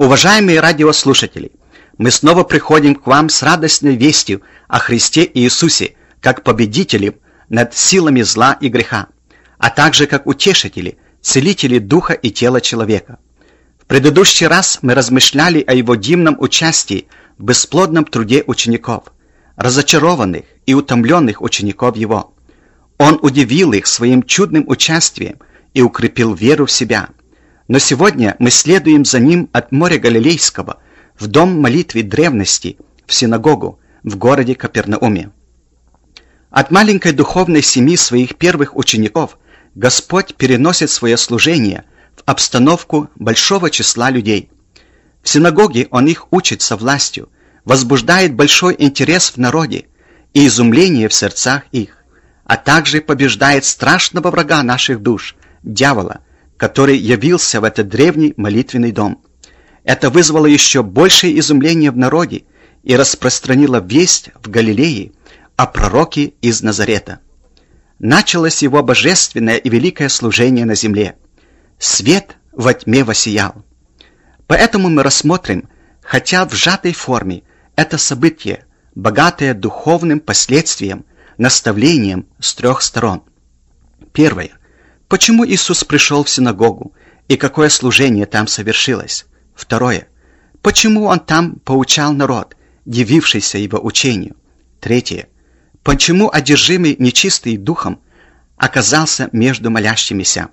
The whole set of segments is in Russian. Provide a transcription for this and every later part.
Уважаемые радиослушатели, мы снова приходим к вам с радостной вестью о Христе Иисусе, как победителе над силами зла и греха, а также как утешители, целители духа и тела человека. В предыдущий раз мы размышляли о его дивном участии в бесплодном труде учеников, разочарованных и утомленных учеников его. Он удивил их своим чудным участием и укрепил веру в себя. Но сегодня мы следуем за ним от моря Галилейского в дом молитвы древности, в синагогу в городе Капернауме. От маленькой духовной семьи своих первых учеников Господь переносит свое служение в обстановку большого числа людей. В синагоге Он их учит со властью, возбуждает большой интерес в народе и изумление в сердцах их, а также побеждает страшного врага наших душ, дьявола, который явился в этот древний молитвенный дом. Это вызвало еще большее изумление в народе и распространило весть в Галилее о пророке из Назарета. Началось его божественное и великое служение на земле. Свет во тьме воссиял. Поэтому мы рассмотрим, хотя в сжатой форме, это событие, богатое духовным последствием, наставлением с трех сторон. Первое. Почему Иисус пришел в синагогу и какое служение там совершилось? Второе. Почему Он там поучал народ, явившийся Его учению? Третье. Почему одержимый нечистый духом оказался между молящимися?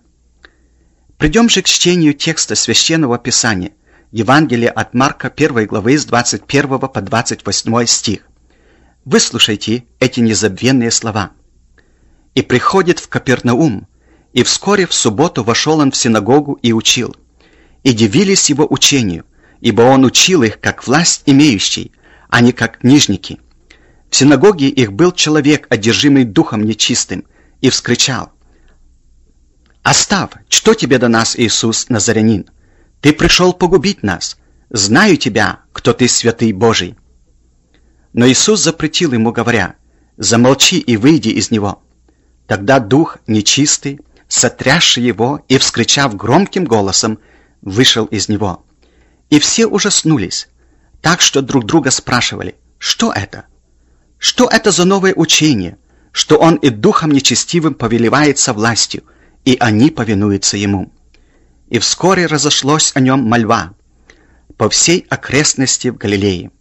Придем же к чтению текста Священного Писания, Евангелия от Марка 1 главы с 21 по 28 стих. Выслушайте эти незабвенные слова. «И приходит в Капернаум, и вскоре в субботу вошел он в синагогу и учил. И дивились его учению, ибо он учил их как власть имеющий, а не как книжники. В синагоге их был человек, одержимый духом нечистым, и вскричал: «Оставь, что тебе до нас, Иисус Назарянин? Ты пришел погубить нас. Знаю тебя, кто ты, святый Божий». Но Иисус запретил ему, говоря: «Замолчи и выйди из него». Тогда дух нечистый, сотрясший его и вскричав громким голосом, вышел из него. И все ужаснулись, так что друг друга спрашивали: что это? Что это за новое учение, что он и духом нечестивым повелевает со властью, и они повинуются ему? И вскоре разошлось о нем мольва по всей окрестности в Галилее.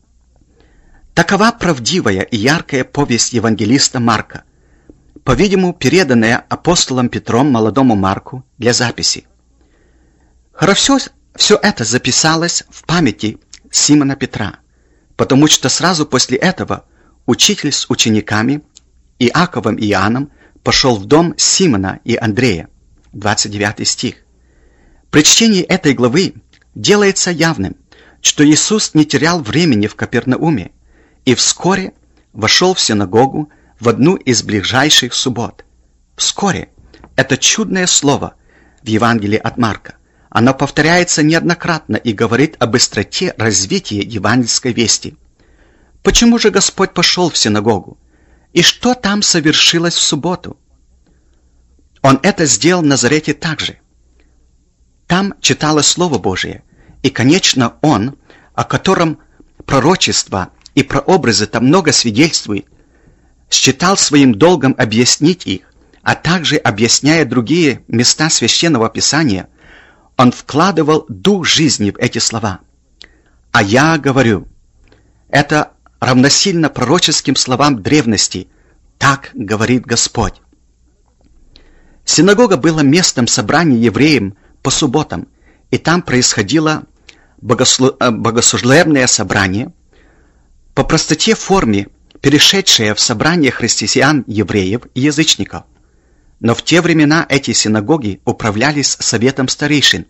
Такова правдивая и яркая повесть евангелиста Марка, по-видимому, переданная апостолом Петром молодому Марку для записи. Хорошо все это записалось в памяти Симона Петра, потому что сразу после этого учитель с учениками Иаковом и Иоанном пошел в дом Симона и Андрея, 29 стих. При чтении этой главы делается явным, что Иисус не терял времени в Капернауме и вскоре вошел в синагогу в одну из ближайших суббот. Вскоре – это чудное слово в Евангелии от Марка. Оно повторяется неоднократно и говорит о быстроте развития евангельской вести. Почему же Господь пошел в синагогу? И что там совершилось в субботу? Он это сделал в Назарете также. Там читалось Слово Божие, и, конечно, Он, о котором пророчества и прообразы там много свидетельствует, считал своим долгом объяснить их, а также, объясняя другие места Священного Писания, он вкладывал дух жизни в эти слова. «А я говорю», это равносильно пророческим словам древности: «Так говорит Господь». Синагога была местом собрания евреям по субботам, и там происходило богослужебное собрание, по простоте форме перешедшее в собрание христиан, евреев и язычников. Но в те времена эти синагоги управлялись советом старейшин,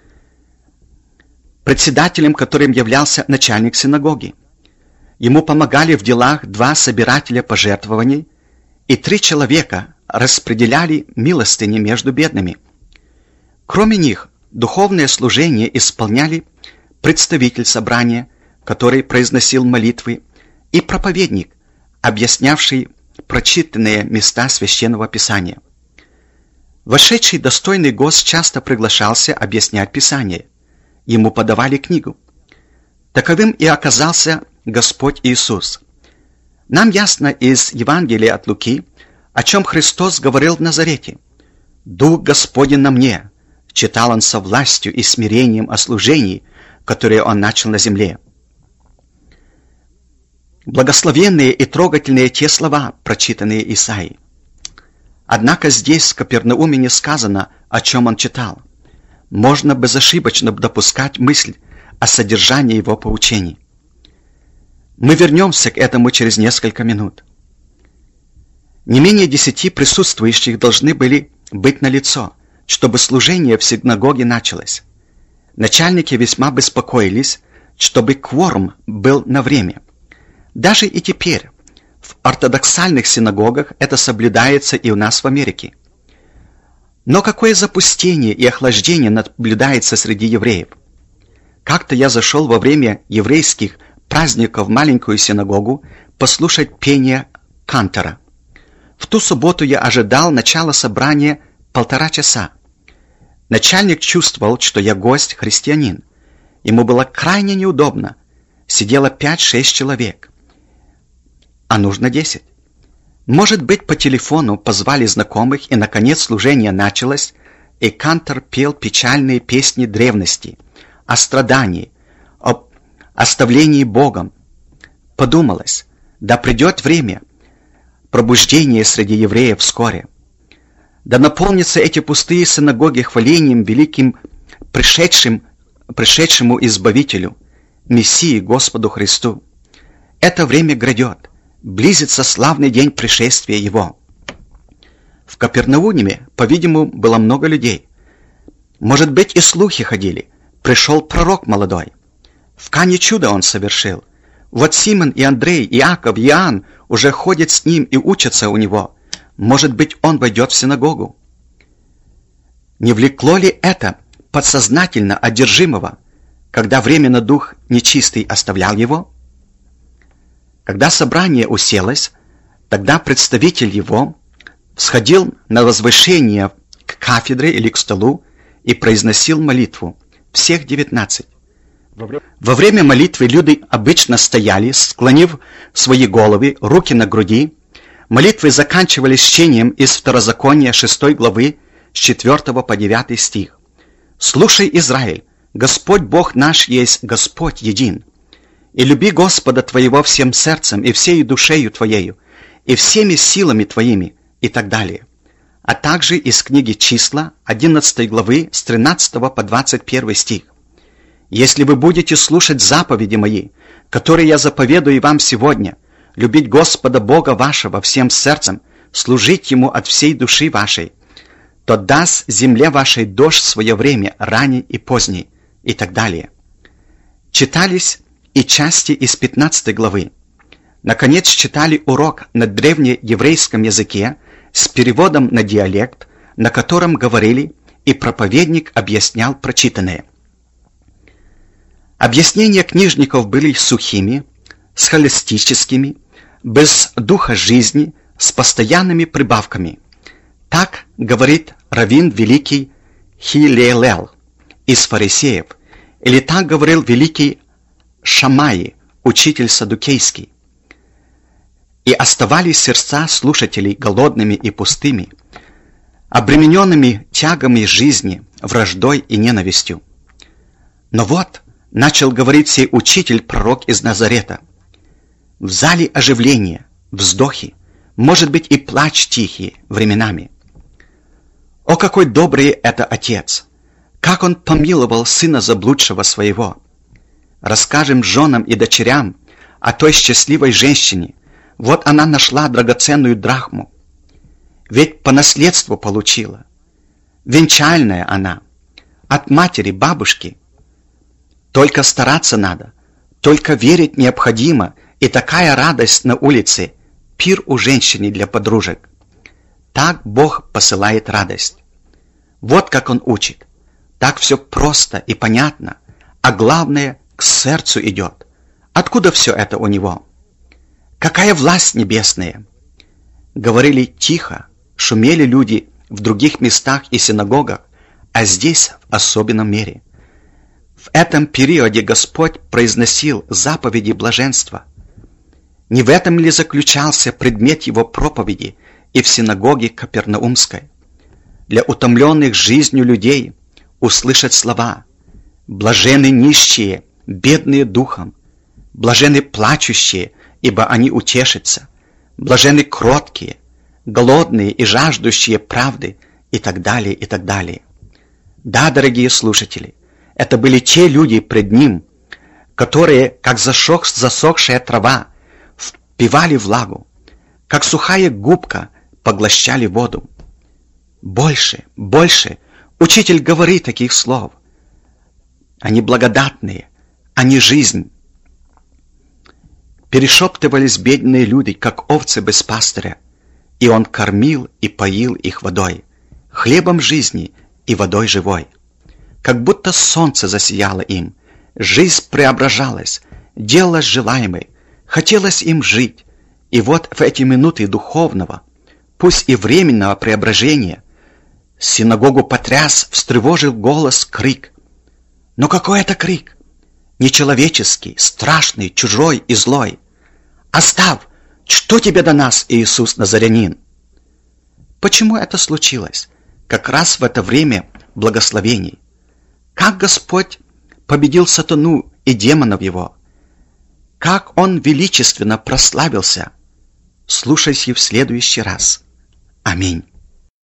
председателем которым являлся начальник синагоги. Ему помогали в делах 2 собирателя пожертвований, и 3 человека распределяли милостыни между бедными. Кроме них, духовное служение исполняли представитель собрания, который произносил молитвы, и проповедник, объяснявший прочитанные места Священного Писания. Вошедший достойный гость часто приглашался объяснять Писание. ему подавали книгу. Таковым и оказался Господь Иисус. Нам ясно из Евангелия от Луки, о чем Христос говорил в Назарете. «Дух Господень на мне», читал он со властью и смирением о служении, которое он начал на земле. Благословенные и трогательные те слова, прочитанные Исаией. Однако здесь, в Капернауме, не сказано, о чем он читал. Можно безошибочно допускать мысль о содержании его поучений. Мы вернемся к этому через несколько минут. Не менее 10 присутствующих должны были быть налицо, чтобы служение в синагоге началось. Начальники весьма беспокоились, чтобы кворум был на время. Даже и теперь в ортодоксальных синагогах это соблюдается и у нас в Америке. Но какое запустение и охлаждение наблюдается среди евреев? Как-то я зашел во время еврейских праздников в маленькую синагогу послушать пение кантора. В ту субботу я ожидал начала собрания 1,5 часа. Начальник чувствовал, что я гость, христианин. Ему было крайне неудобно. Сидело 5-6 человек. А нужно 10. Может быть, по телефону позвали знакомых, и, наконец, служение началось, и кантор пел печальные песни древности, о страдании, об оставлении Богом. Подумалось, да придет время пробуждения среди евреев вскоре. Да наполнятся эти пустые синагоги хвалением великим пришедшему Избавителю, Мессии Господу Христу. Это время грядет. Близится славный день пришествия Его. В Капернауме, по-видимому, было много людей. Может быть, и слухи ходили. Пришел пророк молодой. В Кане чудо он совершил. Вот Симон и Андрей, Иаков, Иоанн уже ходят с ним и учатся у него. Может быть, он войдет в синагогу. Не влекло ли это подсознательно одержимого, когда временно дух нечистый оставлял его? Когда собрание уселось, тогда представитель его всходил на возвышение к кафедре или к столу и произносил молитву, всех 19. Во время молитвы люди обычно стояли, склонив свои головы, руки на груди. Молитвы заканчивались чтением из Второзакония 6 главы с 4 по 9 стих. «Слушай, Израиль, Господь Бог наш есть Господь един. И люби Господа твоего всем сердцем и всею душею твоею, и всеми силами твоими», и так далее. А также из книги Числа 11 главы с 13 по 21 стих. «Если вы будете слушать заповеди мои, которые я заповедую вам сегодня, любить Господа Бога вашего всем сердцем, служить Ему от всей души вашей, то даст земле вашей дождь в свое время, ранний и поздний», и так далее. Читались и части из 15 главы. Наконец читали урок на древнееврейском языке с переводом на диалект, на котором говорили, и проповедник объяснял прочитанное. Объяснения книжников были сухими, схоластическими, без духа жизни, с постоянными прибавками. Так говорит раввин великий Хилелел из фарисеев, или так говорил великий Шамаи, учитель саддукейский. И оставались сердца слушателей голодными и пустыми, обремененными тягами жизни, враждой и ненавистью. Но вот начал говорить сей учитель-пророк из Назарета. В зале оживление, вздохи, может быть и плач тихий временами. О, какой добрый это отец! Как он помиловал сына заблудшего своего! Расскажем женам и дочерям о той счастливой женщине. Вот она нашла драгоценную драхму. Ведь по наследству получила. Венчальная она. От матери, бабушки. Только стараться надо. Только верить необходимо. И такая радость на улице. Пир у женщины для подружек. Так Бог посылает радость. Вот как Он учит. Так все просто и понятно. А главное, к сердцу идет. Откуда все это у Него? Какая власть небесная? Говорили тихо, шумели люди в других местах и синагогах, а здесь в особенном мере. В этом периоде Господь произносил заповеди блаженства. Не в этом ли заключался предмет его проповеди и в синагоге Капернаумской? Для утомленных жизнью людей услышать слова «Блаженны нищие, бедные духом, блаженны плачущие, ибо они утешатся, блаженны кроткие, голодные и жаждущие правды» и так далее, и так далее. Да, дорогие слушатели, это были те люди пред Ним, которые, как засохшая трава, впивали влагу, как сухая губка поглощали воду. Больше, больше, Учитель говорит таких слов. Они благодатные, они жизнь. Перешептывались бедные люди, как овцы без пастыря, и Он кормил и поил их водой, хлебом жизни и водой живой. Как будто солнце засияло им, жизнь преображалась, делалась желаемой, хотелось им жить. И вот в эти минуты духовного, пусть и временного преображения, синагогу потряс, встревожил голос, крик. Но какой это крик? Нечеловеческий, страшный, чужой и злой. «Оставь! Что тебе до нас, Иисус Назарянин?» Почему это случилось? Как раз в это время благословений. Как Господь победил сатану и демонов его? Как Он величественно прославился? Слушайте в следующий раз. Аминь.